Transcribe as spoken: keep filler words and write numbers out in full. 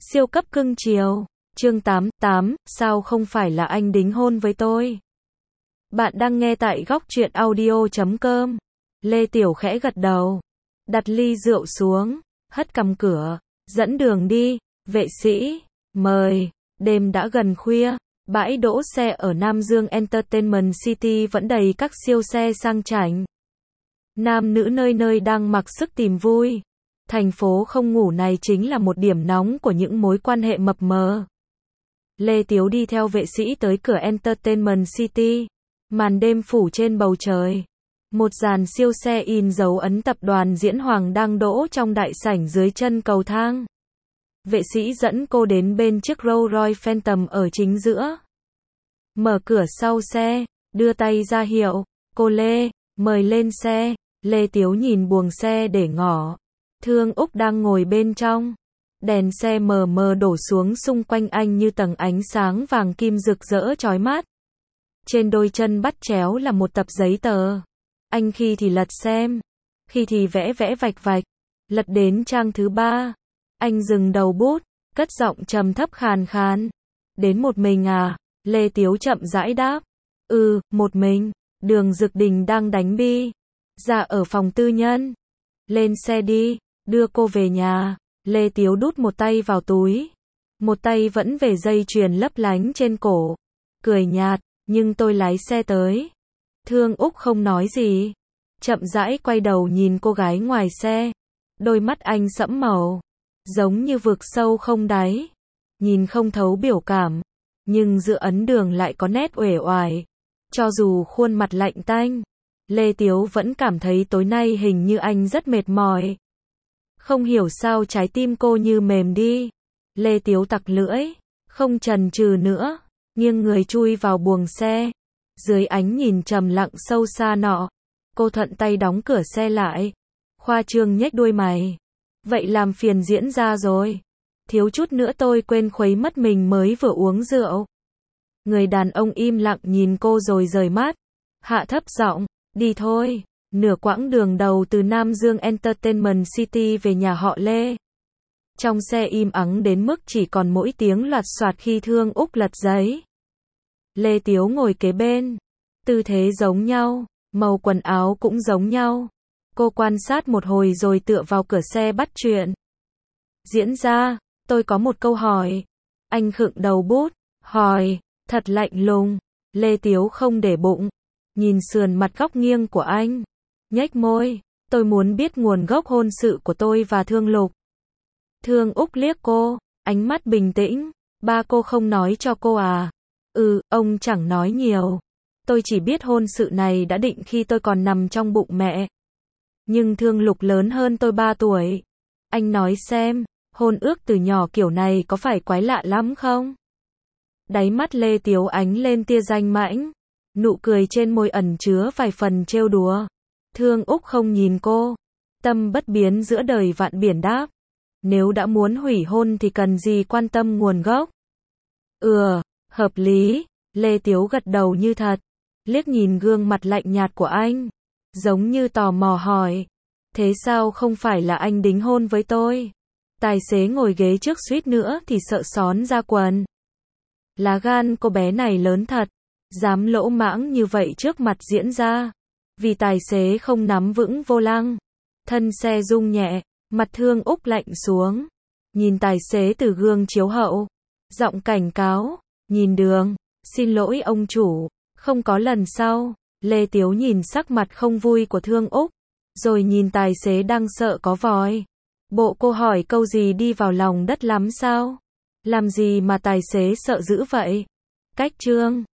Siêu cấp cưng chiều. Chương tám, tám, sao không phải là anh đính hôn với tôi? Bạn đang nghe tại góc truyện audio chấm com. Lê Tiểu khẽ gật đầu, đặt ly rượu xuống, hất cằm cửa, dẫn đường đi, vệ sĩ, mời. Đêm đã gần khuya, bãi đỗ xe ở Nam Dương Entertainment City vẫn đầy các siêu xe sang chảnh. Nam nữ nơi nơi đang mặc sức tìm vui. Thành phố không ngủ này chính là một điểm nóng của những mối quan hệ mập mờ. Lê Tiếu đi theo vệ sĩ tới cửa Entertainment City. Màn đêm phủ trên bầu trời. Một dàn siêu xe in dấu ấn tập đoàn Diễn Hoàng đang đỗ trong đại sảnh dưới chân cầu thang. Vệ sĩ dẫn cô đến bên chiếc Rolls Royce Phantom ở chính giữa. Mở cửa sau xe, đưa tay ra hiệu, cô Lê, mời lên xe. Lê Tiếu nhìn buồng xe để ngỏ. Thương Úc đang ngồi bên trong. Đèn xe mờ mờ đổ xuống xung quanh anh như tầng ánh sáng vàng kim rực rỡ chói mắt. Trên đôi chân bắt chéo là một tập giấy tờ. Anh khi thì lật xem, khi thì vẽ vẽ vạch vạch. Lật đến trang thứ ba, anh dừng đầu bút, cất giọng trầm thấp khàn khàn. Đến một mình à? Lê Tiếu chậm rãi đáp. Ừ, một mình. Đường Dực Đình đang đánh bi. Ra ở phòng tư nhân. Lên xe đi, đưa cô về nhà. Lê Tiếu đút một tay vào túi, một tay vẫn về dây chuyền lấp lánh trên cổ. Cười nhạt, nhưng tôi lái xe tới. Thương Úc không nói gì, chậm rãi quay đầu nhìn cô gái ngoài xe. Đôi mắt anh sẫm màu, giống như vực sâu không đáy. Nhìn không thấu biểu cảm, nhưng giữa ấn đường lại có nét uể oải. Cho dù khuôn mặt lạnh tanh, Lê Tiếu vẫn cảm thấy tối nay hình như anh rất mệt mỏi. Không hiểu sao trái tim cô như mềm đi. Lê Tiếu tặc lưỡi, không chần chừ nữa, nghiêng người chui vào buồng xe. Dưới ánh nhìn trầm lặng sâu xa nọ, cô thuận tay đóng cửa xe lại. Khoa trương nhếch đuôi mày. Vậy làm phiền Diễn ra rồi. Thiếu chút nữa tôi quên khuấy mất mình mới vừa uống rượu. Người đàn ông im lặng nhìn cô rồi rời mắt. Hạ thấp giọng, đi thôi. Nửa quãng đường đầu từ Nam Dương Entertainment City về nhà họ Lê. Trong xe im ắng đến mức chỉ còn mỗi tiếng loạt soạt khi Thương Úc lật giấy. Lê Tiếu ngồi kế bên. Tư thế giống nhau, màu quần áo cũng giống nhau. Cô quan sát một hồi rồi tựa vào cửa xe bắt chuyện. Diễn ra, tôi có một câu hỏi. Anh khựng đầu bút, hỏi, thật lạnh lùng. Lê Tiếu không để bụng, nhìn sườn mặt góc nghiêng của anh. Nhếch môi, tôi muốn biết nguồn gốc hôn sự của tôi và Thương Lục. Thương Úc liếc cô, ánh mắt bình tĩnh. Ba cô không nói cho cô à? Ừ, ông chẳng nói nhiều. Tôi chỉ biết hôn sự này đã định khi tôi còn nằm trong bụng mẹ. Nhưng Thương Lục lớn hơn tôi ba tuổi. Anh nói xem, hôn ước từ nhỏ kiểu này có phải quái lạ lắm không? Đáy mắt Lê Tiếu ánh lên tia danh mãnh. Nụ cười trên môi ẩn chứa vài phần trêu đùa. Thương Úc không nhìn cô. Tâm bất biến giữa đời vạn biển đáp. Nếu đã muốn hủy hôn thì cần gì quan tâm nguồn gốc. Ừ, hợp lý. Lê Tiếu gật đầu như thật. Liếc nhìn gương mặt lạnh nhạt của anh. Giống như tò mò hỏi. Thế sao không phải là anh đính hôn với tôi? Tài xế ngồi ghế trước suýt nữa thì sợ xón ra quần. Lá gan cô bé này lớn thật. Dám lỗ mãng như vậy trước mặt Diễn ra. Vì tài xế không nắm vững vô lăng. Thân xe rung nhẹ, mặt Thương Úc lạnh xuống. Nhìn tài xế từ gương chiếu hậu. Giọng cảnh cáo, nhìn đường, xin lỗi ông chủ, không có lần sau. Lê Tiếu nhìn sắc mặt không vui của Thương Úc, rồi nhìn tài xế đang sợ có vòi. Bộ cô hỏi câu gì đi vào lòng đất lắm sao? Làm gì mà tài xế sợ dữ vậy? Cách trương.